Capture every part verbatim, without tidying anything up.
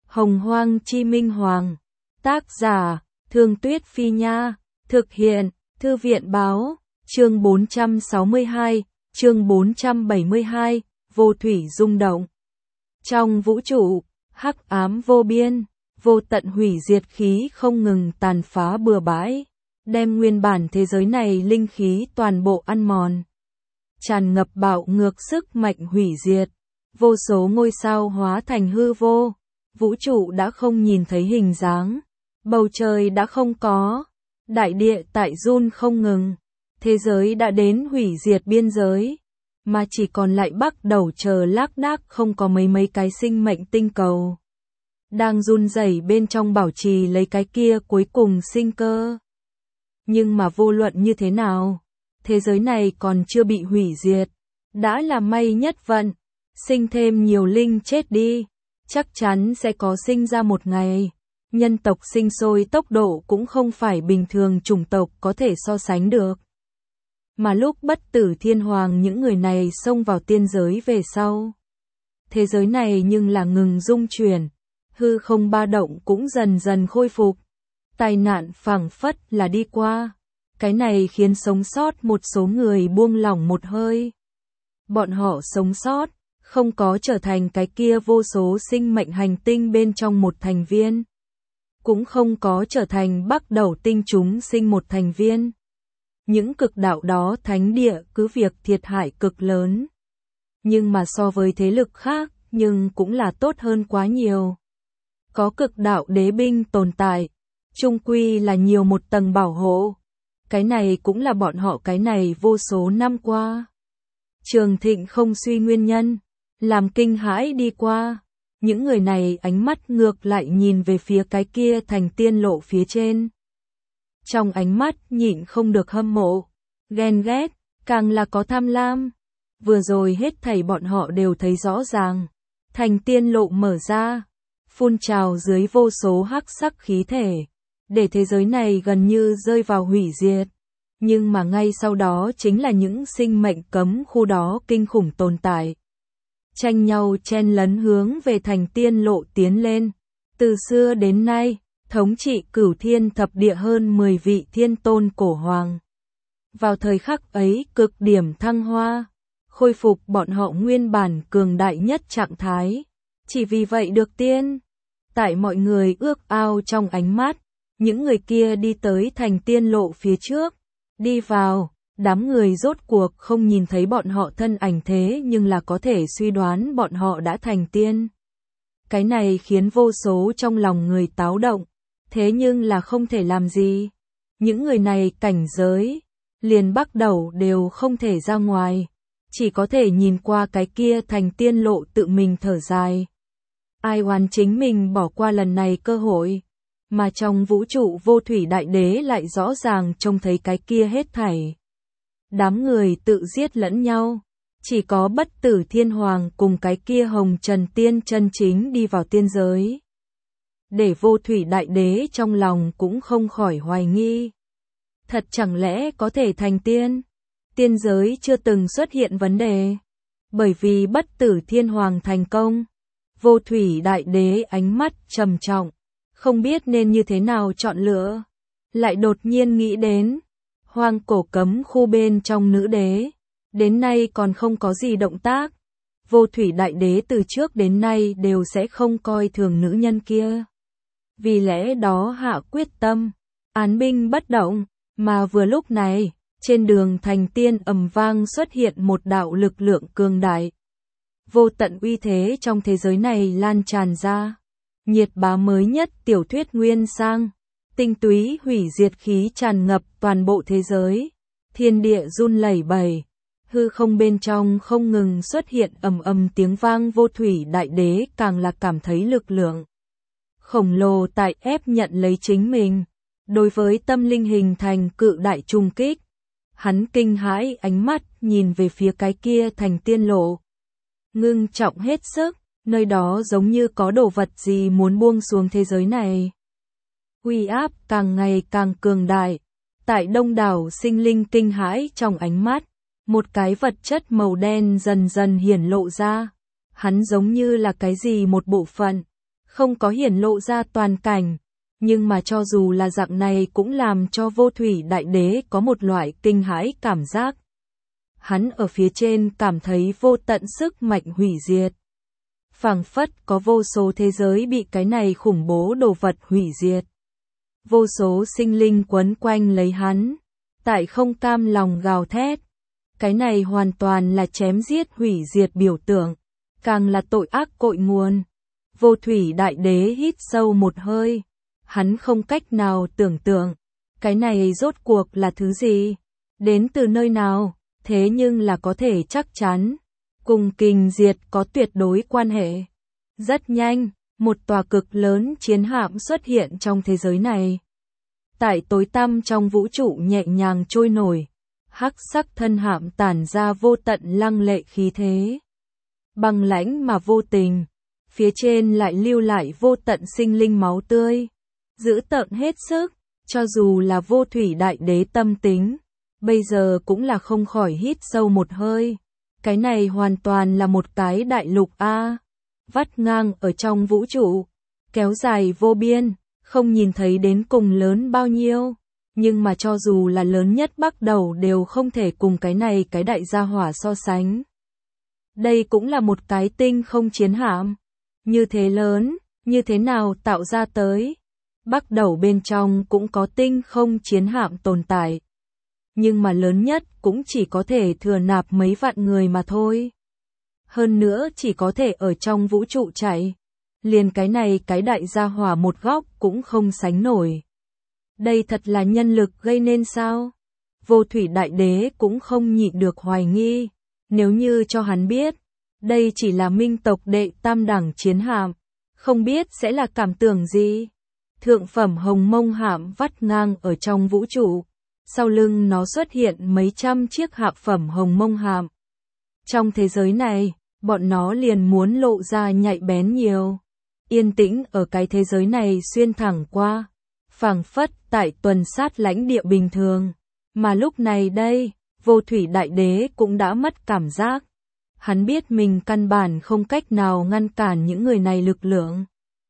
Hồng Hoang Chi Minh Hoàng. Tác giả, Thương Tuyết Phi Nha. Thực hiện, Thư viện Báo. Chương bốn trăm sáu mươi hai, chương bốn trăm bảy mươi hai, vô thủy rung động. Trong vũ trụ, hắc ám vô biên, vô tận hủy diệt khí không ngừng tàn phá bừa bãi, đem nguyên bản thế giới này linh khí toàn bộ ăn mòn. Tràn ngập bạo ngược sức mạnh hủy diệt, vô số ngôi sao hóa thành hư vô, vũ trụ đã không nhìn thấy hình dáng, bầu trời đã không có, đại địa tại run không ngừng, thế giới đã đến hủy diệt biên giới, mà chỉ còn lại bắt đầu chờ lác đác không có mấy mấy cái sinh mệnh tinh cầu. Đang run rẩy bên trong bảo trì lấy cái kia cuối cùng sinh cơ. Nhưng mà vô luận như thế nào, thế giới này còn chưa bị hủy diệt, đã là may nhất vận, sinh thêm nhiều linh chết đi, chắc chắn sẽ có sinh ra một ngày. Nhân tộc sinh sôi tốc độ cũng không phải bình thường chủng tộc có thể so sánh được. Mà lúc bất tử thiên hoàng những người này xông vào tiên giới về sau, thế giới này nhưng là ngừng rung chuyển, hư không ba động cũng dần dần khôi phục. Tai nạn phảng phất là đi qua, cái này khiến sống sót một số người buông lỏng một hơi. Bọn họ sống sót, không có trở thành cái kia vô số sinh mệnh hành tinh bên trong một thành viên, cũng không có trở thành bắt đầu tinh chúng sinh một thành viên. Những cực đạo đó thánh địa cứ việc thiệt hại cực lớn, nhưng mà so với thế lực khác, nhưng cũng là tốt hơn quá nhiều. Có cực đạo đế binh tồn tại, chung quy là nhiều một tầng bảo hộ. Cái này cũng là bọn họ cái này vô số năm qua trường thịnh không suy nguyên nhân, làm kinh hãi đi qua. Những người này ánh mắt ngược lại nhìn về phía cái kia thành tiên lộ phía trên. Trong ánh mắt nhịn không được hâm mộ, ghen ghét, càng là có tham lam. Vừa rồi hết thảy bọn họ đều thấy rõ ràng. Thành tiên lộ mở ra, phun trào dưới vô số hắc sắc khí thể, để thế giới này gần như rơi vào hủy diệt. Nhưng mà ngay sau đó chính là những sinh mệnh cấm khu đó kinh khủng tồn tại, tranh nhau chen lấn hướng về thành tiên lộ tiến lên. Từ xưa đến nay, thống trị cửu thiên thập địa hơn mười vị thiên tôn cổ hoàng. Vào thời khắc ấy cực điểm thăng hoa, khôi phục bọn họ nguyên bản cường đại nhất trạng thái. Chỉ vì vậy được tiên. Tại mọi người ước ao trong ánh mắt, những người kia đi tới thành tiên lộ phía trước, đi vào. Đám người rốt cuộc không nhìn thấy bọn họ thân ảnh thế nhưng là có thể suy đoán bọn họ đã thành tiên. Cái này khiến vô số trong lòng người táo động, thế nhưng là không thể làm gì. Những người này cảnh giới, liền bắt đầu đều không thể ra ngoài, chỉ có thể nhìn qua cái kia thành tiên lộ tự mình thở dài. Ai oán chính mình bỏ qua lần này cơ hội, mà trong vũ trụ vô thủy đại đế lại rõ ràng trông thấy cái kia hết thảy. Đám người tự giết lẫn nhau, chỉ có bất tử thiên hoàng cùng cái kia hồng trần tiên chân chính đi vào tiên giới. Để vô thủy đại đế trong lòng cũng không khỏi hoài nghi. Thật chẳng lẽ có thể thành tiên? Tiên giới chưa từng xuất hiện vấn đề. Bởi vì bất tử thiên hoàng thành công, vô thủy đại đế ánh mắt trầm trọng, không biết nên như thế nào chọn lựa. Lại đột nhiên nghĩ đến hoang cổ cấm khu bên trong nữ đế, đến nay còn không có gì động tác. Vô thủy đại đế từ trước đến nay đều sẽ không coi thường nữ nhân kia. Vì lẽ đó hạ quyết tâm, án binh bất động, mà vừa lúc này, trên đường thành tiên ầm vang xuất hiện một đạo lực lượng cường đại. Vô tận uy thế trong thế giới này lan tràn ra, nhiệt bá mới nhất tiểu thuyết nguyên sang. Tinh túy hủy diệt khí tràn ngập toàn bộ thế giới, thiên địa run lẩy bẩy, hư không bên trong không ngừng xuất hiện ầm ầm tiếng vang. Vô thủy đại đế càng là cảm thấy lực lượng khổng lồ tại ép nhận lấy chính mình, đối với tâm linh hình thành cự đại trùng kích. Hắn kinh hãi ánh mắt nhìn về phía cái kia thành tiên lộ, ngưng trọng hết sức, nơi đó giống như có đồ vật gì muốn buông xuống thế giới này. Uy áp càng ngày càng cường đại, tại đông đảo sinh linh kinh hãi trong ánh mắt, một cái vật chất màu đen dần dần hiển lộ ra. Hắn giống như là cái gì một bộ phận, không có hiển lộ ra toàn cảnh, nhưng mà cho dù là dạng này cũng làm cho Vô Thủy Đại Đế có một loại kinh hãi cảm giác. Hắn ở phía trên cảm thấy vô tận sức mạnh hủy diệt. Phảng phất có vô số thế giới bị cái này khủng bố đồ vật hủy diệt. Vô số sinh linh quấn quanh lấy hắn, tại không cam lòng gào thét. Cái này hoàn toàn là chém giết hủy diệt biểu tượng, càng là tội ác cội nguồn. Vô Thủy Đại Đế hít sâu một hơi, hắn không cách nào tưởng tượng, cái này rốt cuộc là thứ gì, đến từ nơi nào, thế nhưng là có thể chắc chắn, cùng kình diệt có tuyệt đối quan hệ. Rất nhanh, một tòa cực lớn chiến hạm xuất hiện trong thế giới này. Tại tối tăm trong vũ trụ nhẹ nhàng trôi nổi, hắc sắc thân hạm tản ra vô tận lăng lệ khí thế. Băng lãnh mà vô tình, phía trên lại lưu lại vô tận sinh linh máu tươi, dữ tợn hết sức, cho dù là Vô Thủy Đại Đế tâm tính, bây giờ cũng là không khỏi hít sâu một hơi. Cái này hoàn toàn là một cái đại lục a, vắt ngang ở trong vũ trụ, kéo dài vô biên, không nhìn thấy đến cùng lớn bao nhiêu, nhưng mà cho dù là lớn nhất bắt đầu đều không thể cùng cái này cái đại gia hỏa so sánh. Đây cũng là một cái tinh không chiến hạm, như thế lớn, như thế nào tạo ra tới? Bắt đầu bên trong cũng có tinh không chiến hạm tồn tại, nhưng mà lớn nhất cũng chỉ có thể thừa nạp mấy vạn người mà thôi. Hơn nữa chỉ có thể ở trong vũ trụ chạy, liền cái này cái đại gia hỏa một góc cũng không sánh nổi. Đây thật là nhân lực gây nên sao? Vô Thủy Đại Đế cũng không nhịn được hoài nghi, nếu như cho hắn biết, đây chỉ là minh tộc đệ tam đẳng chiến hạm, không biết sẽ là cảm tưởng gì. Thượng phẩm hồng mông hạm vắt ngang ở trong vũ trụ, sau lưng nó xuất hiện mấy trăm chiếc hạ phẩm hồng mông hạm. Trong thế giới này, bọn nó liền muốn lộ ra nhạy bén nhiều. Yên tĩnh ở cái thế giới này xuyên thẳng qua, phảng phất tại tuần sát lãnh địa bình thường. Mà lúc này đây, Vô Thủy Đại Đế cũng đã mất cảm giác. Hắn biết mình căn bản không cách nào ngăn cản những người này lực lượng.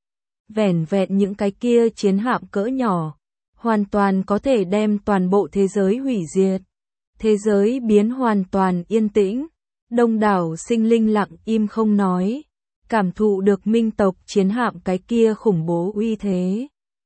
Vẻn vẹn những cái kia chiến hạm cỡ nhỏ, hoàn toàn có thể đem toàn bộ thế giới hủy diệt. Thế giới biến hoàn toàn yên tĩnh, đông đảo sinh linh lặng im không nói, cảm thụ được minh tộc chiến hạm cái kia khủng bố uy thế.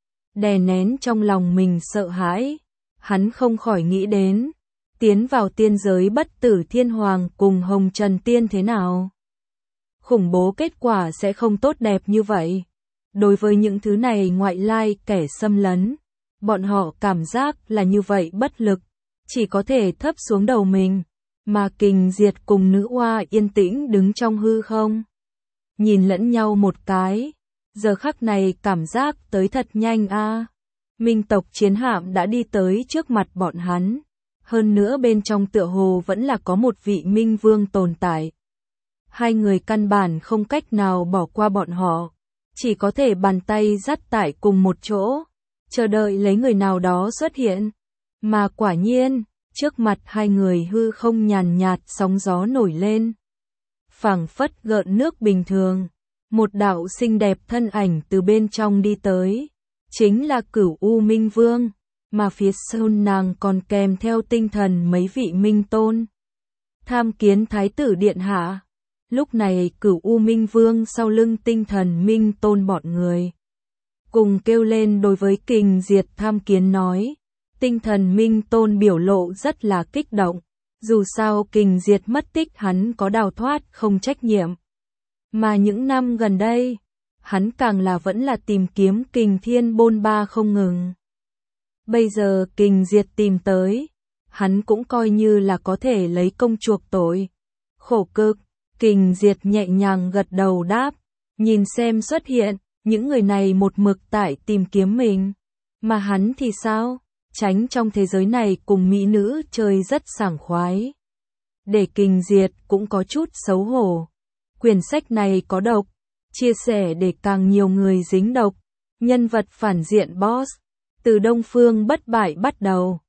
Đè nén trong lòng mình sợ hãi, hắn không khỏi nghĩ đến, tiến vào tiên giới bất tử thiên hoàng cùng hồng trần tiên thế nào. Khủng bố kết quả sẽ không tốt đẹp như vậy. Đối với những thứ này ngoại lai kẻ xâm lấn, bọn họ cảm giác là như vậy bất lực, chỉ có thể thấp xuống đầu mình, mà kình diệt cùng nữ oa yên tĩnh đứng trong hư không. Nhìn lẫn nhau một cái, giờ khắc này cảm giác tới thật nhanh a. Minh tộc chiến hạm đã đi tới trước mặt bọn hắn, hơn nữa bên trong tựa hồ vẫn là có một vị minh vương tồn tại. Hai người căn bản không cách nào bỏ qua bọn họ, chỉ có thể bàn tay dắt tại cùng một chỗ, chờ đợi lấy người nào đó xuất hiện. Mà quả nhiên, trước mặt hai người hư không nhàn nhạt sóng gió nổi lên. Phảng phất gợn nước bình thường, một đạo xinh đẹp thân ảnh từ bên trong đi tới, chính là Cửu U Minh Vương, mà phía sau nàng còn kèm theo tinh thần mấy vị minh tôn. Tham kiến Thái tử điện hạ. Lúc này Cửu U Minh Vương sau lưng tinh thần minh tôn bọn người cùng kêu lên đối với kình diệt tham kiến nói. Tinh thần minh tôn biểu lộ rất là kích động, dù sao kình diệt mất tích hắn có đào thoát không trách nhiệm. Mà những năm gần đây, hắn càng là vẫn là tìm kiếm kình thiên bôn ba không ngừng. Bây giờ kình diệt tìm tới, hắn cũng coi như là có thể lấy công chuộc tội. Khổ cực, kình diệt nhẹ nhàng gật đầu đáp, nhìn xem xuất hiện, những người này một mực tại tìm kiếm mình. Mà hắn thì sao? Tránh trong thế giới này cùng mỹ nữ chơi rất sảng khoái. Để kình diệt cũng có chút xấu hổ. Quyển sách này có độc, chia sẻ để càng nhiều người dính độc. Nhân vật phản diện boss, từ Đông Phương bất bại bắt đầu,